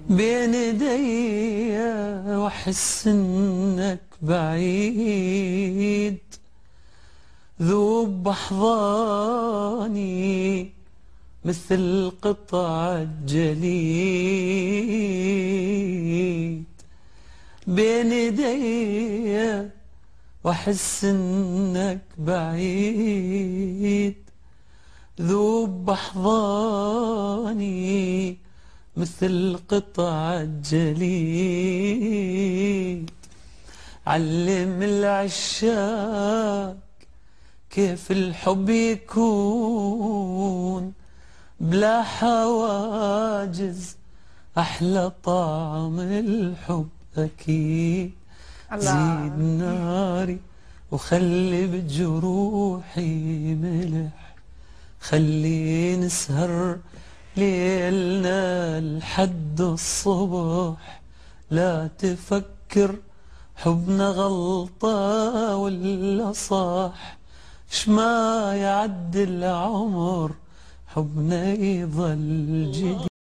بين ايدي واحس انك بعيد، ذوب بأحضاني مثل قطع الجليد. بين ايدي واحس انك بعيد، ذوب بأحضاني مثل قطع الجليد. علم العشاق كيف الحب يكون بلا حواجز، أحلى طعم الحب أكيد. زيد ناري وخلي بجروحي ملح، خلي نسهر ليلنا لحد الصبح. لا تفكر حبنا غلطة ولا صح، شما يعدي العمر حبنا يظل جديد.